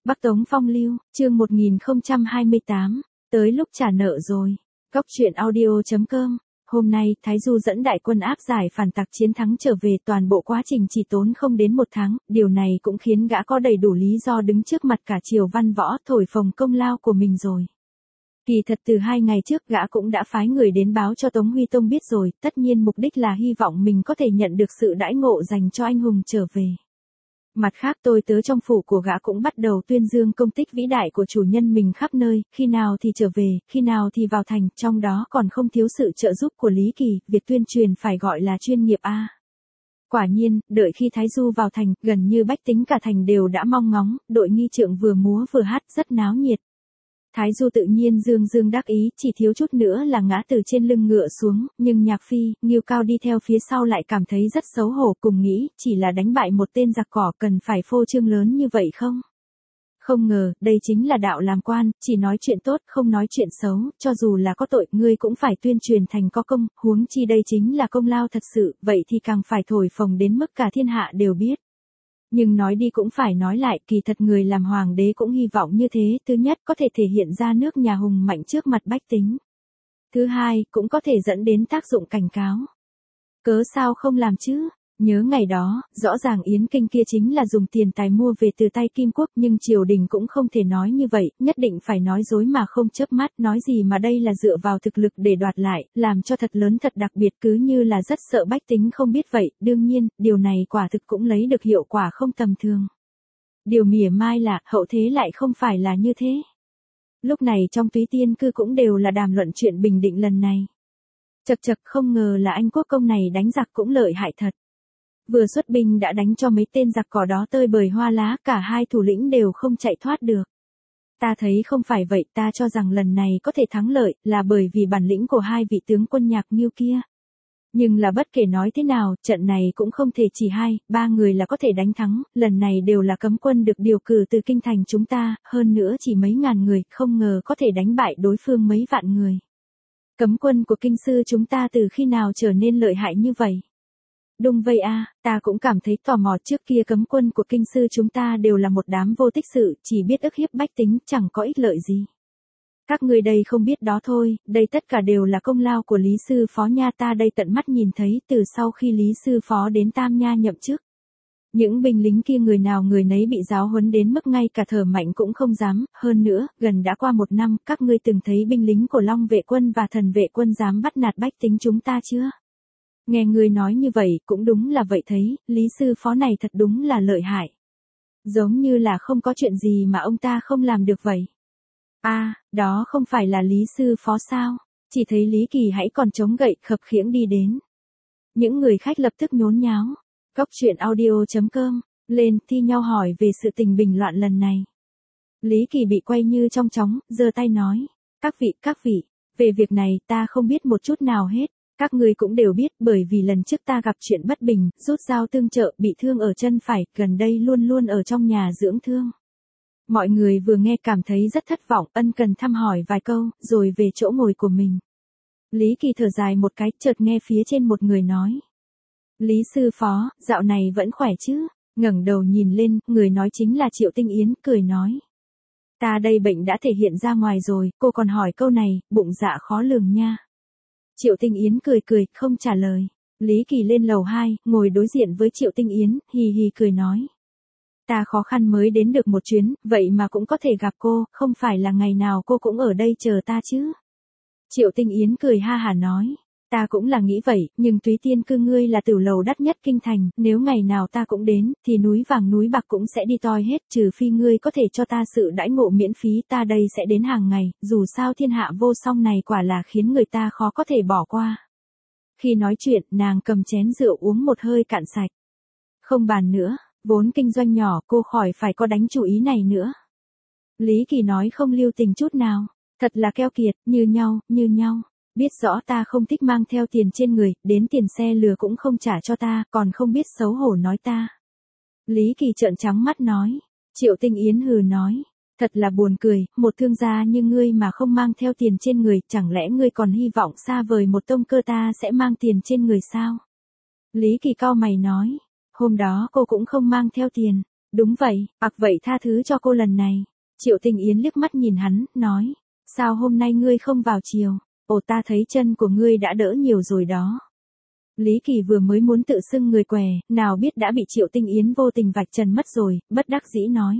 Bắc Tống Phong Lưu, chương 1028, tới lúc trả nợ rồi. Góc truyện audio.com. Hôm nay, Thái Du dẫn đại quân áp giải phản tặc chiến thắng trở về, toàn bộ quá trình chỉ tốn không đến 1 tháng, điều này cũng khiến gã có đầy đủ lý do đứng trước mặt cả triều văn võ thổi phồng công lao của mình rồi. Kỳ thật từ 2 ngày trước gã cũng đã phái người đến báo cho Tống Huy Tông biết rồi, tất nhiên mục đích là hy vọng mình có thể nhận được sự đãi ngộ dành cho anh hùng trở về. Mặt khác tôi tớ trong phủ của gã cũng bắt đầu tuyên dương công tích vĩ đại của chủ nhân mình khắp nơi, khi nào thì trở về, khi nào thì vào thành, trong đó còn không thiếu sự trợ giúp của Lý Kỳ, việc tuyên truyền phải gọi là chuyên nghiệp a. Quả nhiên, đợi khi Thái Du vào thành, gần như bách tính cả thành đều đã mong ngóng, đội nghi trượng vừa múa vừa hát rất náo nhiệt. Thái Du tự nhiên dương dương đắc ý, chỉ thiếu chút nữa là ngã từ trên lưng ngựa xuống, nhưng Nhạc Phi, Ngưu Cao đi theo phía sau lại cảm thấy rất xấu hổ, cùng nghĩ, chỉ là đánh bại một tên giặc cỏ cần phải phô trương lớn như vậy không? Không ngờ, đây chính là đạo làm quan, chỉ nói chuyện tốt, không nói chuyện xấu, cho dù là có tội, ngươi cũng phải tuyên truyền thành có công, huống chi đây chính là công lao thật sự, vậy thì càng phải thổi phồng đến mức cả thiên hạ đều biết. Nhưng nói đi cũng phải nói lại, kỳ thật người làm hoàng đế cũng hy vọng như thế, thứ nhất có thể thể hiện ra nước nhà hùng mạnh trước mặt bách tính. Thứ hai, cũng có thể dẫn đến tác dụng cảnh cáo. Cớ sao không làm chứ? Nhớ ngày đó, rõ ràng Yến Kinh kia chính là dùng tiền tài mua về từ tay Kim Quốc, nhưng triều đình cũng không thể nói như vậy, nhất định phải nói dối mà không chớp mắt, nói gì mà đây là dựa vào thực lực để đoạt lại, làm cho thật lớn thật đặc biệt, cứ như là rất sợ bách tính không biết vậy. Đương nhiên, điều này quả thực cũng lấy được hiệu quả không tầm thường. Điều mỉa mai là, hậu thế lại không phải là như thế. Lúc này trong Túy Tiên Cư cũng đều là đàm luận chuyện Bình Định lần này. Chậc chậc, không ngờ là anh quốc công này đánh giặc cũng lợi hại thật. Vừa xuất binh đã đánh cho mấy tên giặc cỏ đó tơi bời hoa lá, cả hai thủ lĩnh đều không chạy thoát được. Ta thấy không phải vậy, ta cho rằng lần này có thể thắng lợi, là bởi vì bản lĩnh của hai vị tướng quân Nhạc Ngưu kia. Nhưng là bất kể nói thế nào, trận này cũng không thể chỉ 2-3 người là có thể đánh thắng, lần này đều là cấm quân được điều cử từ kinh thành chúng ta, hơn nữa chỉ mấy ngàn người, không ngờ có thể đánh bại đối phương mấy vạn người. Cấm quân của kinh sư chúng ta từ khi nào trở nên lợi hại như vậy? Đúng vậy a, ta cũng cảm thấy tò mò, trước kia cấm quân của kinh sư chúng ta đều là một đám vô tích sự, chỉ biết ức hiếp bách tính, chẳng có ích lợi gì. Các người đây không biết đó thôi, đây tất cả đều là công lao của Lý Sư Phó nha, ta đây tận mắt nhìn thấy từ sau khi Lý Sư Phó đến Tam Nha nhậm chức. Những binh lính kia người nào người nấy bị giáo huấn đến mức ngay cả thở mạnh cũng không dám, hơn nữa, gần đã qua 1 năm, các ngươi từng thấy binh lính của Long Vệ Quân và Thần Vệ Quân dám bắt nạt bách tính chúng ta chưa? Nghe người nói như vậy, cũng đúng là vậy thấy, Lý Sư Phó này thật đúng là lợi hại. Giống như là không có chuyện gì mà ông ta không làm được vậy. Đó không phải là Lý Sư Phó sao? Chỉ thấy Lý Kỳ hãy còn chống gậy khập khiễng đi đến. Những người khách lập tức nhốn nháo. Góc truyện audio.com, lên thi nhau hỏi về sự tình bình loạn lần này. Lý Kỳ bị quay như trong chóng, giơ tay nói. Các vị, về việc này ta không biết một chút nào hết. Các người cũng đều biết, bởi vì lần trước ta gặp chuyện bất bình, rút dao tương trợ, bị thương ở chân phải, gần đây luôn luôn ở trong nhà dưỡng thương. Mọi người vừa nghe cảm thấy rất thất vọng, ân cần thăm hỏi vài câu, rồi về chỗ ngồi của mình. Lý Kỳ thở dài một cái, chợt nghe phía trên một người nói. Lý Sư Phó, dạo này vẫn khỏe chứ? Ngẩng đầu nhìn lên, người nói chính là Triệu Tinh Yến, cười nói. Ta đây bệnh đã thể hiện ra ngoài rồi, cô còn hỏi câu này, bụng dạ khó lường nha. Triệu Tinh Yến cười, không trả lời. Lý Kỳ lên lầu 2, ngồi đối diện với Triệu Tinh Yến, hì hì cười nói. Ta khó khăn mới đến được một chuyến, vậy mà cũng có thể gặp cô, không phải là ngày nào cô cũng ở đây chờ ta chứ? Triệu Tinh Yến cười ha hả nói. Ta cũng là nghĩ vậy, nhưng Túy Tiên Cư ngươi là tiểu lầu đắt nhất kinh thành, nếu ngày nào ta cũng đến, thì núi vàng núi bạc cũng sẽ đi toi hết, trừ phi ngươi có thể cho ta sự đãi ngộ miễn phí, ta đây sẽ đến hàng ngày, dù sao thiên hạ vô song này quả là khiến người ta khó có thể bỏ qua. Khi nói chuyện, nàng cầm chén rượu uống một hơi cạn sạch. Không bàn nữa, vốn kinh doanh nhỏ, cô khỏi phải có đánh chủ ý này nữa. Lý Kỳ nói không lưu tình chút nào, thật là keo kiệt, như nhau. Biết rõ ta không thích mang theo tiền trên người, đến tiền xe lừa cũng không trả cho ta, còn không biết xấu hổ nói ta. Lý Kỳ trợn trắng mắt nói. Triệu Tinh Yến hừ nói. Thật là buồn cười, một thương gia như ngươi mà không mang theo tiền trên người, chẳng lẽ ngươi còn hy vọng xa vời một tông cơ ta sẽ mang tiền trên người sao? Lý Kỳ cau mày nói. Hôm đó cô cũng không mang theo tiền. Đúng vậy, vậy tha thứ cho cô lần này. Triệu Tinh Yến liếc mắt nhìn hắn, nói. Sao hôm nay ngươi không vào chiều? Ồ, ta thấy chân của ngươi đã đỡ nhiều rồi đó. Lý Kỳ vừa mới muốn tự xưng người què, nào biết đã bị Triệu Tinh Yến vô tình vạch trần mất rồi, bất đắc dĩ nói.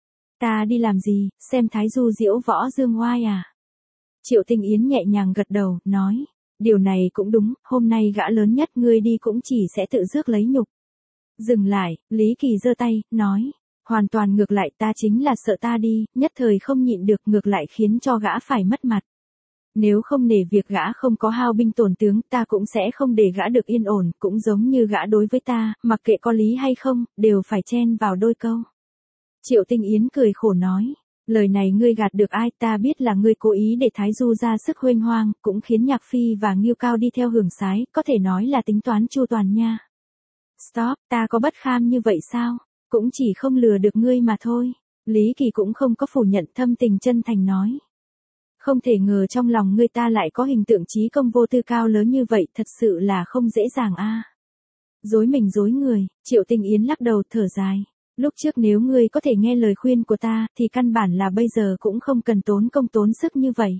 Ta đi làm gì, xem Thái Du diễu võ dương oai à? Triệu Tinh Yến nhẹ nhàng gật đầu, nói. Điều này cũng đúng, hôm nay gã lớn nhất ngươi đi cũng chỉ sẽ tự rước lấy nhục. Dừng lại, Lý Kỳ giơ tay, nói. Hoàn toàn ngược lại, ta chính là sợ ta đi, nhất thời không nhịn được, ngược lại khiến cho gã phải mất mặt. Nếu không nể việc gã không có hao binh tổn tướng, ta cũng sẽ không để gã được yên ổn, cũng giống như gã đối với ta, mặc kệ có lý hay không, đều phải chen vào đôi câu. Triệu Tinh Yến cười khổ nói. Lời này ngươi gạt được ai, ta biết là ngươi cố ý để Thái Du ra sức huênh hoang, cũng khiến Nhạc Phi và Ngưu Cao đi theo hưởng sái, có thể nói là tính toán chu toàn nha. Stop, ta có bất kham như vậy sao? Cũng chỉ không lừa được ngươi mà thôi. Lý Kỳ cũng không có phủ nhận, thâm tình chân thành nói. Không thể ngờ trong lòng ngươi ta lại có hình tượng trí công vô tư cao lớn như vậy, thật sự là không dễ dàng a. Dối mình dối người, Triệu Tinh Yến lắc đầu thở dài. Lúc trước nếu ngươi có thể nghe lời khuyên của ta, thì căn bản là bây giờ cũng không cần tốn công tốn sức như vậy.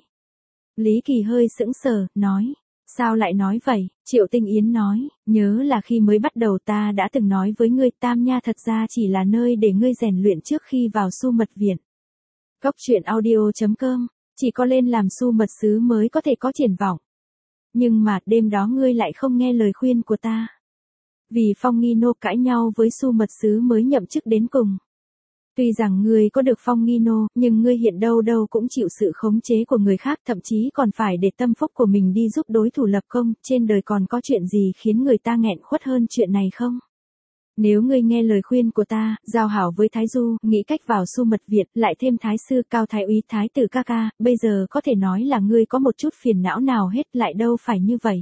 Lý Kỳ hơi sững sờ, nói. Sao lại nói vậy? Triệu Tinh Yến nói, nhớ là khi mới bắt đầu ta đã từng nói với ngươi, Tam Nha thật ra chỉ là nơi để ngươi rèn luyện trước khi vào Su Mật Viện. Góc truyện audio.com, chỉ có lên làm Su Mật Sứ mới có thể có triển vọng. Nhưng mà đêm đó ngươi lại không nghe lời khuyên của ta. Vì Phong Nghi Nô cãi nhau với Su Mật Sứ mới nhậm chức đến cùng. Tuy rằng ngươi có được Phong Nghi Nô, nhưng ngươi hiện đâu đâu cũng chịu sự khống chế của người khác, thậm chí còn phải để tâm phúc của mình đi giúp đối thủ lập công, trên đời còn có chuyện gì khiến người ta nghẹn khuất hơn chuyện này không? Nếu ngươi nghe lời khuyên của ta, giao hảo với Thái Du, nghĩ cách vào Su Mật Viện, lại thêm Thái Sư Cao Thái Úy Thái Tử ca ca, bây giờ có thể nói là ngươi có một chút phiền não nào hết, lại đâu phải như vậy.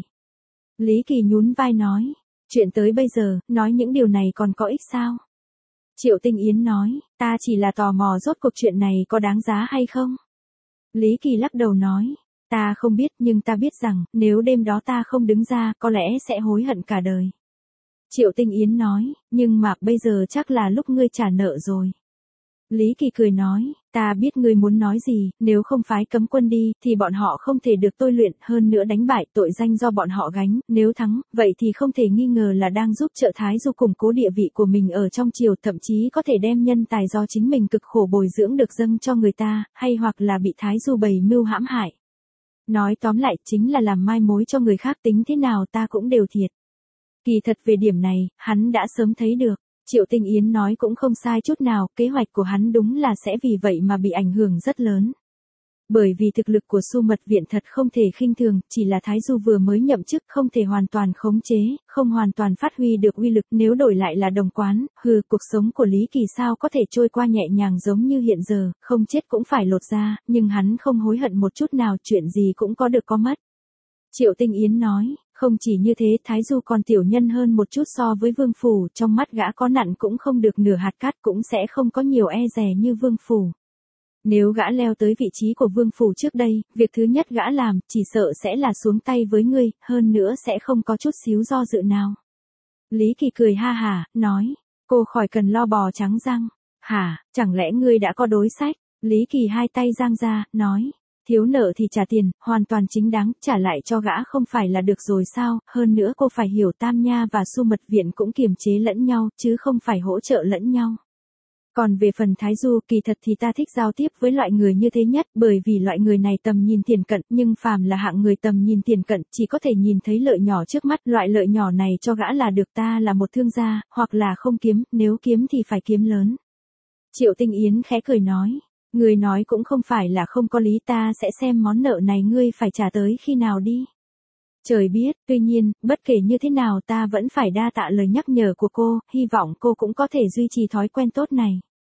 Lý Kỳ nhún vai nói, chuyện tới bây giờ, nói những điều này còn có ích sao? Triệu Tinh Yến nói, ta chỉ là tò mò rốt cuộc chuyện này có đáng giá hay không? Lý Kỳ lắc đầu nói, ta không biết, nhưng ta biết rằng, nếu đêm đó ta không đứng ra, có lẽ sẽ hối hận cả đời. Triệu Tinh Yến nói, nhưng mà bây giờ chắc là lúc ngươi trả nợ rồi. Lý Kỳ cười nói, ta biết ngươi muốn nói gì, nếu không phái cấm quân đi, thì bọn họ không thể được tôi luyện, hơn nữa đánh bại, tội danh do bọn họ gánh, nếu thắng, vậy thì không thể nghi ngờ là đang giúp trợ Thái Du củng cố địa vị của mình ở trong triều, thậm chí có thể đem nhân tài do chính mình cực khổ bồi dưỡng được dâng cho người ta, hay hoặc là bị Thái Du bày mưu hãm hại. Nói tóm lại, chính là làm mai mối cho người khác, tính thế nào ta cũng đều thiệt. Kỳ thật về điểm này, hắn đã sớm thấy được. Triệu Tinh Yến nói cũng không sai chút nào, kế hoạch của hắn đúng là sẽ vì vậy mà bị ảnh hưởng rất lớn. Bởi vì thực lực của Su Mật Viện thật không thể khinh thường, chỉ là Thái Du vừa mới nhậm chức không thể hoàn toàn khống chế, không hoàn toàn phát huy được uy lực, nếu đổi lại là đồng quán, cuộc sống của Lý Kỳ sao có thể trôi qua nhẹ nhàng giống như hiện giờ, không chết cũng phải lột da, nhưng hắn không hối hận một chút nào, chuyện gì cũng có được có mất. Triệu Tinh Yến nói, không chỉ như thế, Thái Du còn tiểu nhân hơn một chút so với Vương Phủ, trong mắt gã có nặn cũng không được nửa hạt cát, cũng sẽ không có nhiều e dè như Vương Phủ. Nếu gã leo tới vị trí của Vương Phủ trước đây, việc thứ nhất gã làm, chỉ sợ sẽ là xuống tay với ngươi, hơn nữa sẽ không có chút xíu do dự nào. Lý Kỳ cười ha hả, nói, cô khỏi cần lo bò trắng răng. Hả, chẳng lẽ ngươi đã có đối sách? Lý Kỳ hai tay giang ra, nói. Thiếu nợ thì trả tiền, hoàn toàn chính đáng, trả lại cho gã không phải là được rồi sao, hơn nữa cô phải hiểu Tam Nha và Su Mật Viện cũng kiềm chế lẫn nhau, chứ không phải hỗ trợ lẫn nhau. Còn về phần Thái Du, kỳ thật thì ta thích giao tiếp với loại người như thế nhất, bởi vì loại người này tầm nhìn tiền cận, nhưng phàm là hạng người tầm nhìn tiền cận, chỉ có thể nhìn thấy lợi nhỏ trước mắt, loại lợi nhỏ này cho gã là được, ta là một thương gia, hoặc là không kiếm, nếu kiếm thì phải kiếm lớn. Triệu Tinh Yến khẽ cười nói. Ngươi nói cũng không phải là không có lý, ta sẽ xem món nợ này ngươi phải trả tới khi nào đi. Trời biết, tuy nhiên, bất kể như thế nào ta vẫn phải đa tạ lời nhắc nhở của cô, hy vọng cô cũng có thể duy trì thói quen tốt này.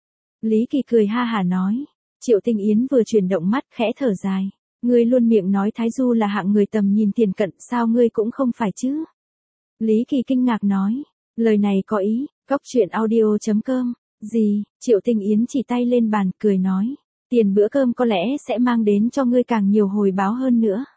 Lý Kỳ cười ha hả nói. Triệu Tinh Yến vừa chuyển động mắt khẽ thở dài. Ngươi luôn miệng nói Thái Du là hạng người tầm nhìn tiền cận, sao ngươi cũng không phải chứ? Lý Kỳ kinh ngạc nói. Lời này có ý, góc truyện audio.com. Gì? Triệu Tinh Yến chỉ tay lên bàn, cười nói. Tiền bữa cơm có lẽ sẽ mang đến cho ngươi càng nhiều hồi báo hơn nữa.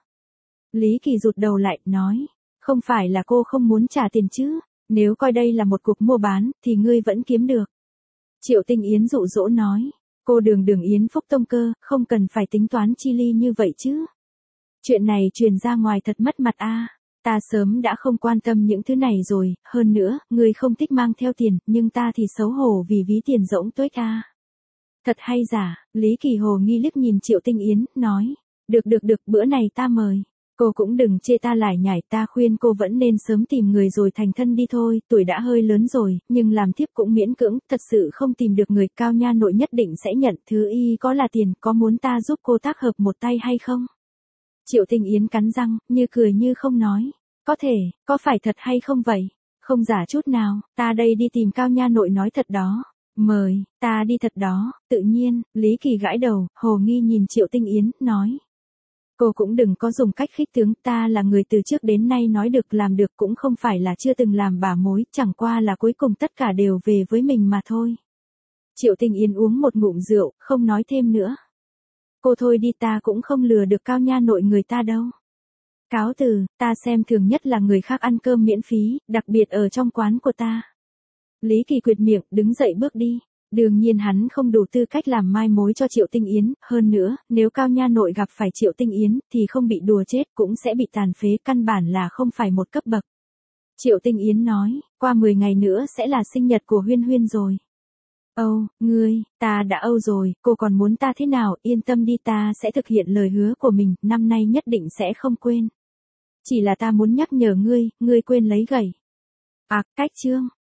Lý Kỳ rụt đầu lại, nói. Không phải là cô không muốn trả tiền chứ? Nếu coi đây là một cuộc mua bán, thì ngươi vẫn kiếm được. Triệu Tinh Yến dụ dỗ nói. Cô Đường Đường Yến Phúc Tông cơ, không cần phải tính toán chi ly như vậy chứ. Chuyện này truyền ra ngoài thật mất mặt a. Ta sớm đã không quan tâm những thứ này rồi, hơn nữa, ngươi không thích mang theo tiền, nhưng ta thì xấu hổ vì ví tiền rỗng tuếch a. Thật hay giả, Lý Kỳ hồ nghi liếc nhìn Triệu Tinh Yến, nói. Được, bữa này ta mời. Cô cũng đừng chê ta lải nhải, ta khuyên cô vẫn nên sớm tìm người rồi thành thân đi thôi, tuổi đã hơi lớn rồi, nhưng làm thiếp cũng miễn cưỡng, thật sự không tìm được người, Cao nha nội nhất định sẽ nhận, thứ y có là tiền, có muốn ta giúp cô tác hợp một tay hay không? Triệu Tinh Yến cắn răng, như cười như không nói. Có thể, có phải thật hay không vậy? Không giả chút nào, ta đây đi tìm Cao nha nội nói thật đó. Mời, ta đi thật đó, tự nhiên, Lý Kỳ gãi đầu, hồ nghi nhìn Triệu Tinh Yến, nói. Cô cũng đừng có dùng cách khích tướng, ta là người từ trước đến nay nói được làm được, cũng không phải là chưa từng làm bà mối, chẳng qua là cuối cùng tất cả đều về với mình mà thôi. Triệu Tinh Yến uống một ngụm rượu, không nói thêm nữa. Cô thôi đi, ta cũng không lừa được Cao nha nội người ta đâu. Cáo từ, ta xem thường nhất là người khác ăn cơm miễn phí, đặc biệt ở trong quán của ta. Lý Kỳ quệt miệng, đứng dậy bước đi. Đương nhiên hắn không đủ tư cách làm mai mối cho Triệu Tinh Yến, hơn nữa, nếu Cao nha nội gặp phải Triệu Tinh Yến, thì không bị đùa chết cũng sẽ bị tàn phế, căn bản là không phải một cấp bậc. Triệu Tinh Yến nói, qua 10 ngày nữa sẽ là sinh nhật của Huyên Huyên rồi. Âu, ngươi, ta đã âu rồi, cô còn muốn ta thế nào, yên tâm đi, ta sẽ thực hiện lời hứa của mình, năm nay nhất định sẽ không quên. Chỉ là ta muốn nhắc nhở ngươi, ngươi quên lấy gậy. À, cách chương.